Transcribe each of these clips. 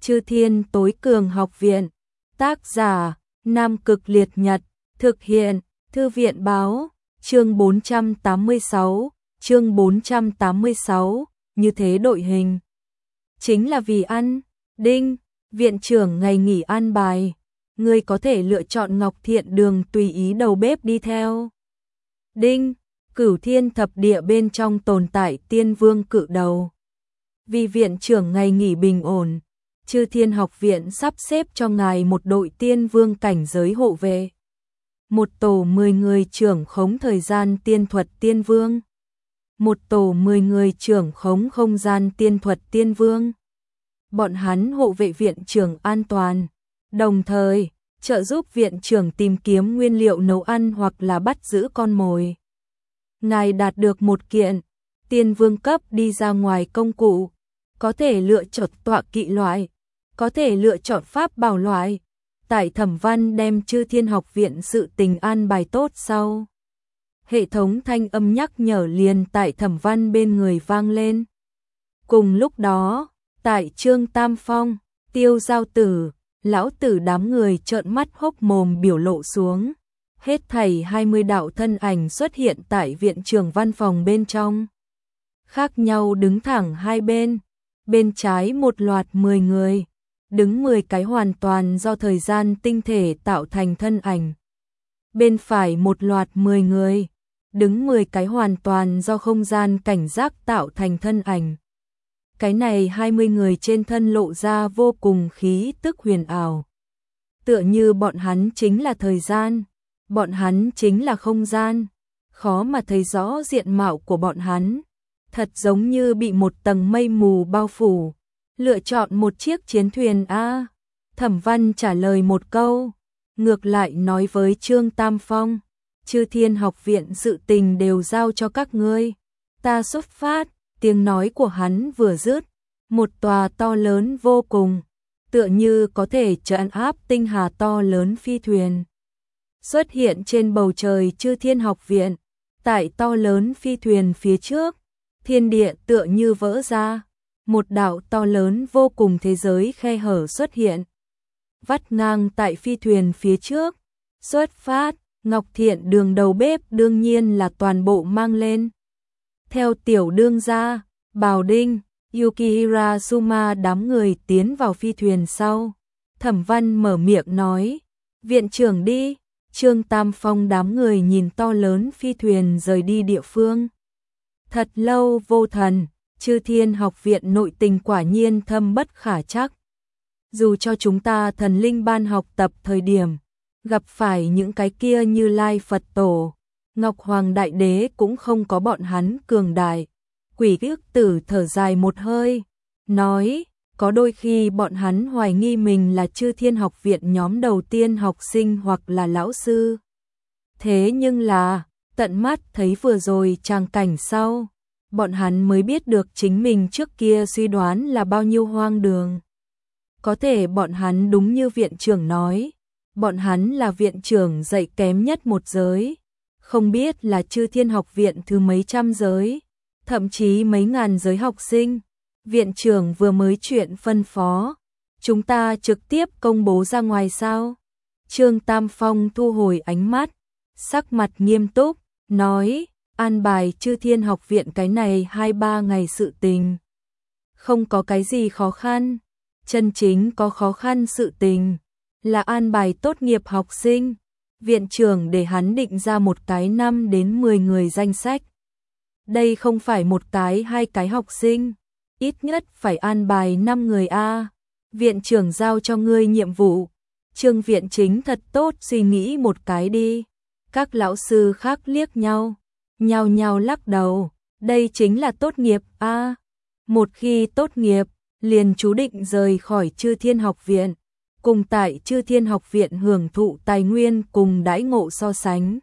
Chư Thiên Tối Cường Học Viện. Tác giả: Nam Cực Liệt Nhật. Thực hiện: Thư viện Báo. Chương 486. Như thế đội hình chính là vì ăn. Đinh, viện trưởng ngày nghỉ an bài, ngươi có thể lựa chọn Ngọc Thiện Đường tùy ý đầu bếp đi theo. Đinh, Cửu Thiên Thập Địa bên trong tồn tại Tiên Vương cự đầu. Vì viện trưởng ngày nghỉ bình ổn, Chư Thiên Học Viện sắp xếp cho ngài một đội Tiên Vương cảnh giới hộ vệ. Một tổ 10 người trưởng khống thời gian tiên thuật Tiên Vương. Một tổ 10 người trưởng khống không gian tiên thuật Tiên Vương. Bọn hắn hộ vệ viện trưởng an toàn, đồng thời trợ giúp viện trưởng tìm kiếm nguyên liệu nấu ăn hoặc là bắt giữ con mồi. Ngài đạt được một kiện Tiên Vương cấp đi ra ngoài công cụ, có thể lựa chọn tọa kỵ loại, có thể lựa chọn pháp bảo loại. Tại Thẩm Văn đem Chư Thiên Học Viện sự tình an bài tốt sau, hệ thống thanh âm nhắc nhở liền tại Thẩm Văn bên người vang lên. Cùng lúc đó, tại Trương Tam Phong, Tiêu Giao Tử, Lão Tử đám người trợn mắt hốc mồm biểu lộ xuống. Hết thảy 20 đạo thân ảnh xuất hiện tại viện trưởng văn phòng bên trong. Khác nhau đứng thẳng hai bên, bên trái một loạt 10 người, đứng 10 cái hoàn toàn do thời gian tinh thể tạo thành thân ảnh. Bên phải một loạt 10 người, đứng 10 cái hoàn toàn do không gian cảnh giác tạo thành thân ảnh. Cái này 20 người trên thân lộ ra vô cùng khí tức huyền ảo. Tựa như bọn hắn chính là thời gian, bọn hắn chính là không gian, khó mà thấy rõ diện mạo của bọn hắn. Thật giống như bị một tầng mây mù bao phủ. Lựa chọn một chiếc chiến thuyền a. Thẩm Văn trả lời một câu, ngược lại nói với Trương Tam Phong, Chư Thiên Học Viện sự tình đều giao cho các ngươi, ta xuất phát. Tiếng nói của hắn vừa dứt, một tòa to lớn vô cùng, tựa như có thể trấn áp tinh hà to lớn phi thuyền xuất hiện trên bầu trời Chư Thiên Học Viện. Tại to lớn phi thuyền phía trước, thiên địa tựa như vỡ ra, một đạo to lớn vô cùng thế giới khe hở xuất hiện, vắt ngang tại phi thuyền phía trước. Xuất phát, Ngọc Thiện Đường đầu bếp đương nhiên là toàn bộ mang lên. Theo tiểu đương gia, Bào Đinh, Yukihira Suma đám người tiến vào phi thuyền sau, Thẩm Văn mở miệng nói, viện trưởng đi. Trương Tam Phong đám người nhìn to lớn phi thuyền rời đi địa phương. Thật lâu vô thần, Chư Thiên Học Viện nội tình quả nhiên thâm bất khả trắc. Dù cho chúng ta thần linh ban học tập thời điểm, gặp phải những cái kia như Lai Phật Tổ, Ngọc Hoàng Đại Đế cũng không có bọn hắn cường đại. Quỷ Ức Tử thở dài một hơi, nói, có đôi khi bọn hắn hoài nghi mình là Chư Thiên Học Viện nhóm đầu tiên học sinh hoặc là lão sư. Thế nhưng là, tận mắt thấy vừa rồi tràng cảnh sau, bọn hắn mới biết được chính mình trước kia suy đoán là bao nhiêu hoang đường. Có thể bọn hắn đúng như viện trưởng nói, bọn hắn là viện trưởng dạy kém nhất một giới, không biết là Chư Thiên Học Viện thứ mấy trăm giới, thậm chí mấy ngàn giới học sinh. Viện trưởng vừa mới chuyện phân phó, chúng ta trực tiếp công bố ra ngoài sao? Trương Tam Phong thu hồi ánh mắt, sắc mặt nghiêm túc, nói, an bài Chư Thiên Học Viện cái này 2-3 ngày sự tình. Không có cái gì khó khăn, chân chính có khó khăn sự tình, là an bài tốt nghiệp học sinh. Viện trưởng để hắn định ra một cái 5 đến 10 người danh sách. Đây không phải một cái 2 cái học sinh, ít nhất phải an bài 5 người a. Viện trưởng giao cho ngươi nhiệm vụ, Trương viện chính thật tốt suy nghĩ một cái đi. Các lão sư khác liếc nhau, nhao nhao lắc đầu, đây chính là tốt nghiệp a. Một khi tốt nghiệp, liền chú định rời khỏi Chư Thiên Học Viện, cùng tại Chư Thiên Học Viện hưởng thụ tài nguyên cùng đãi ngộ so sánh.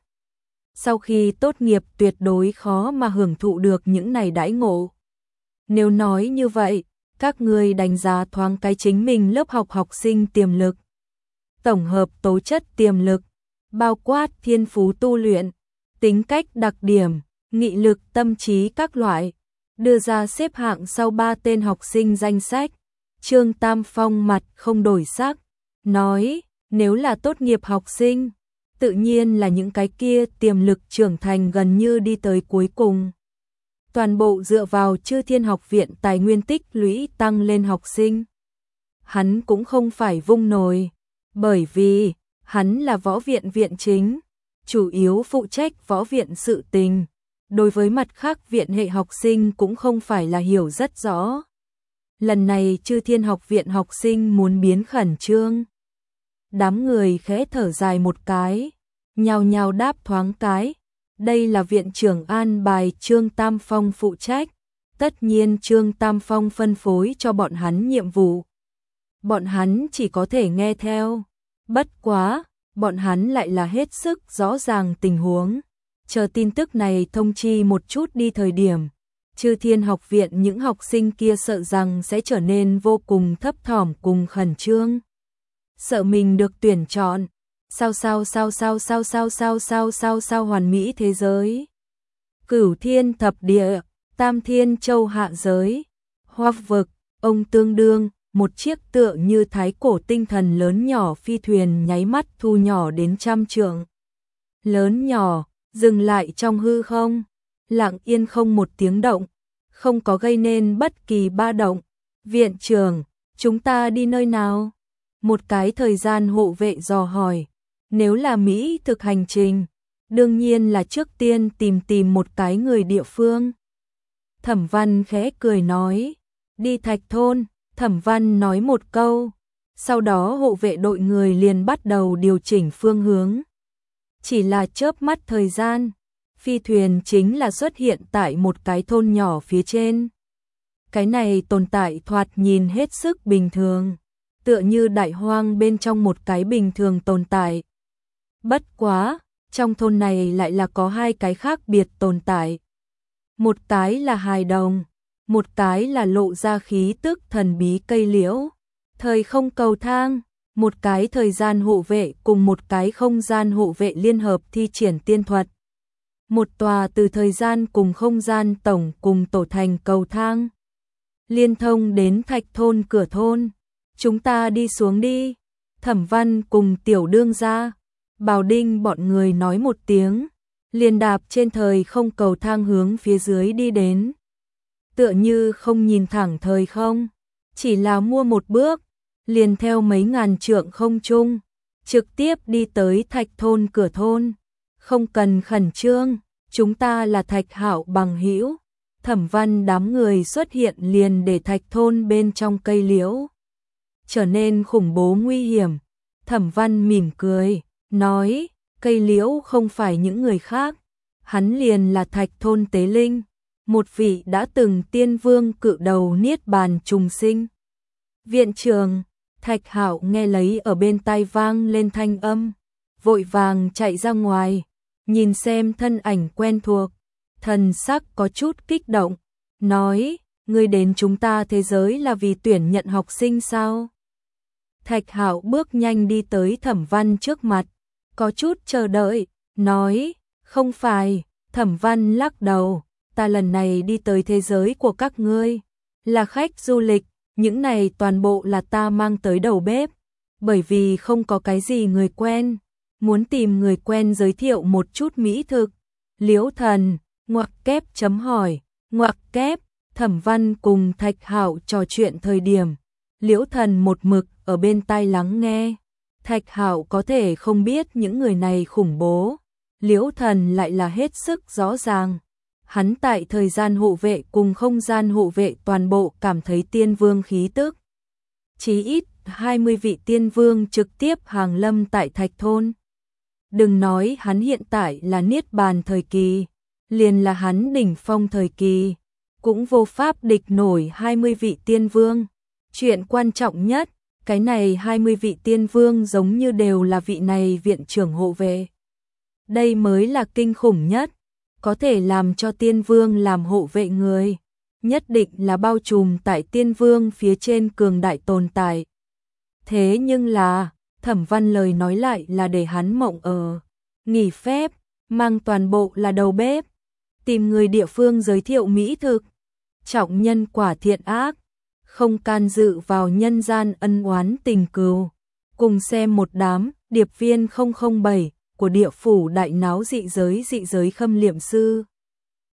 Sau khi tốt nghiệp tuyệt đối khó mà hưởng thụ được những này đãi ngộ. Nếu nói như vậy, các ngươi đánh giá thoáng cái chính mình lớp học học sinh tiềm lực. Tổng hợp tố chất tiềm lực, bao quát thiên phú tu luyện, tính cách đặc điểm, nghị lực tâm trí các loại, đưa ra xếp hạng sau 3 tên học sinh danh sách. Trương Tam Phong mặt không đổi sắc, nói, nếu là tốt nghiệp học sinh, tự nhiên là những cái kia tiềm lực trưởng thành gần như đi tới cuối cùng. Toàn bộ dựa vào Chư Thiên Học viện tài nguyên tích lũy tăng lên học sinh. Hắn cũng không phải vung nồi, bởi vì hắn là võ viện viện chính, chủ yếu phụ trách võ viện sự tình. Đối với mặt khác viện hệ học sinh cũng không phải là hiểu rất rõ. Lần này Chư Thiên Học viện học sinh muốn biến khẩn trương. Đám người khẽ thở dài một cái, nhao nhao đáp thoáng cái. Đây là viện trưởng an bài Trương Tam Phong phụ trách. Tất nhiên Trương Tam Phong phân phối cho bọn hắn nhiệm vụ. Bọn hắn chỉ có thể nghe theo. Bất quá, bọn hắn lại là hết sức rõ ràng tình huống. Chờ tin tức này thông chi một chút đi thời điểm. Chư Thiên Học viện những học sinh kia sợ rằng sẽ trở nên vô cùng thấp thỏm cùng khẩn trương. Sợ mình được tuyển chọn. Sao hoàn mỹ thế giới. Cửu thiên thập địa, tam thiên châu hạ giới. Hoa vực, ông tương đương, một chiếc tựa như thái cổ tinh thần lớn nhỏ phi thuyền nháy mắt thu nhỏ đến 100 trượng. Lớn nhỏ, dừng lại trong hư không, lặng yên không một tiếng động, không có gây nên bất kỳ ba động. Viện trưởng, chúng ta đi nơi nào? Một cái thời gian hộ vệ dò hỏi. Nếu là Mỹ thực hành trình, đương nhiên là trước tiên tìm một cái người địa phương. Thẩm Văn khẽ cười nói, đi Thạch Thôn. Thẩm Văn nói một câu, sau đó hộ vệ đội người liền bắt đầu điều chỉnh phương hướng. Chỉ là chớp mắt thời gian, phi thuyền chính là xuất hiện tại một cái thôn nhỏ phía trên. Cái này tồn tại thoạt nhìn hết sức bình thường, tựa như đại hoang bên trong một cái bình thường tồn tại. Bất quá, trong thôn này lại là có hai cái khác biệt tồn tại. Một cái là hài đồng, một cái là lộ ra khí tức thần bí cây liễu. Thời không cầu thang, một cái thời gian hộ vệ cùng một cái không gian hộ vệ liên hợp thi triển tiên thuật. Một tòa từ thời gian cùng không gian tổng cùng tổ thành cầu thang. Liên thông đến Thạch Thôn cửa thôn. Chúng ta đi xuống đi. Thẩm Văn cùng Tiểu Đương gia, Bào Đinh bọn người nói một tiếng, liền đạp trên thời không cầu thang hướng phía dưới đi đến. Tựa như không nhìn thẳng thời không, chỉ là mua một bước, liền theo mấy ngàn trượng không trung, trực tiếp đi tới Thạch Thôn cửa thôn. Không cần khẩn trương, chúng ta là Thạch Hạo bằng hữu. Thẩm Văn đám người xuất hiện liền để Thạch Thôn bên trong cây liễu trở nên khủng bố nguy hiểm. Thẩm Văn mỉm cười, nói, cây liễu không phải những người khác, hắn liền là Thạch Thôn tế linh, một vị đã từng tiên vương cự đầu niết bàn trùng sinh. Viện trưởng, Thạch Hạo nghe lấy ở bên tai vang lên thanh âm, vội vàng chạy ra ngoài, nhìn xem thân ảnh quen thuộc, thần sắc có chút kích động, nói, ngươi đến chúng ta thế giới là vì tuyển nhận học sinh sao? Thạch Hạo bước nhanh đi tới Thẩm Văn trước mặt, có chút chờ đợi, nói, không phải. Thẩm Văn lắc đầu, ta lần này đi tới thế giới của các ngươi, là khách du lịch, những này toàn bộ là ta mang tới đầu bếp, bởi vì không có cái gì người quen, muốn tìm người quen giới thiệu một chút mỹ thực. Liễu Thần, ngoặc kép chấm hỏi, ngoặc kép. Thẩm Văn cùng Thạch Hạo trò chuyện thời điểm, Liễu Thần một mực ở bên tai lắng nghe. Thạch Hạo có thể không biết những người này khủng bố, Liễu Thần lại là hết sức rõ ràng. Hắn tại thời gian hộ vệ cùng không gian hộ vệ toàn bộ cảm thấy tiên vương khí tức. Chí ít 20 vị tiên vương trực tiếp hàng lâm tại Thạch Thôn. Đừng nói hắn hiện tại là niết bàn thời kỳ, liền là hắn đỉnh phong thời kỳ, cũng vô pháp địch nổi 20 vị tiên vương. Chuyện quan trọng nhất, cái này 20 vị tiên vương giống như đều là vị này viện trưởng hộ vệ. Đây mới là kinh khủng nhất, có thể làm cho tiên vương làm hộ vệ người, nhất định là bao trùm tại tiên vương phía trên cường đại tồn tại. Thế nhưng là, Thẩm Văn lời nói lại là để hắn mộng nghỉ phép, mang toàn bộ là đầu bếp, tìm người địa phương giới thiệu mỹ thực, trọng nhân quả thiện ác, không can dự vào nhân gian ân oán tình cừu. Cùng xem một đám điệp viên 007 của địa phủ đại náo dị giới khâm liệm sư.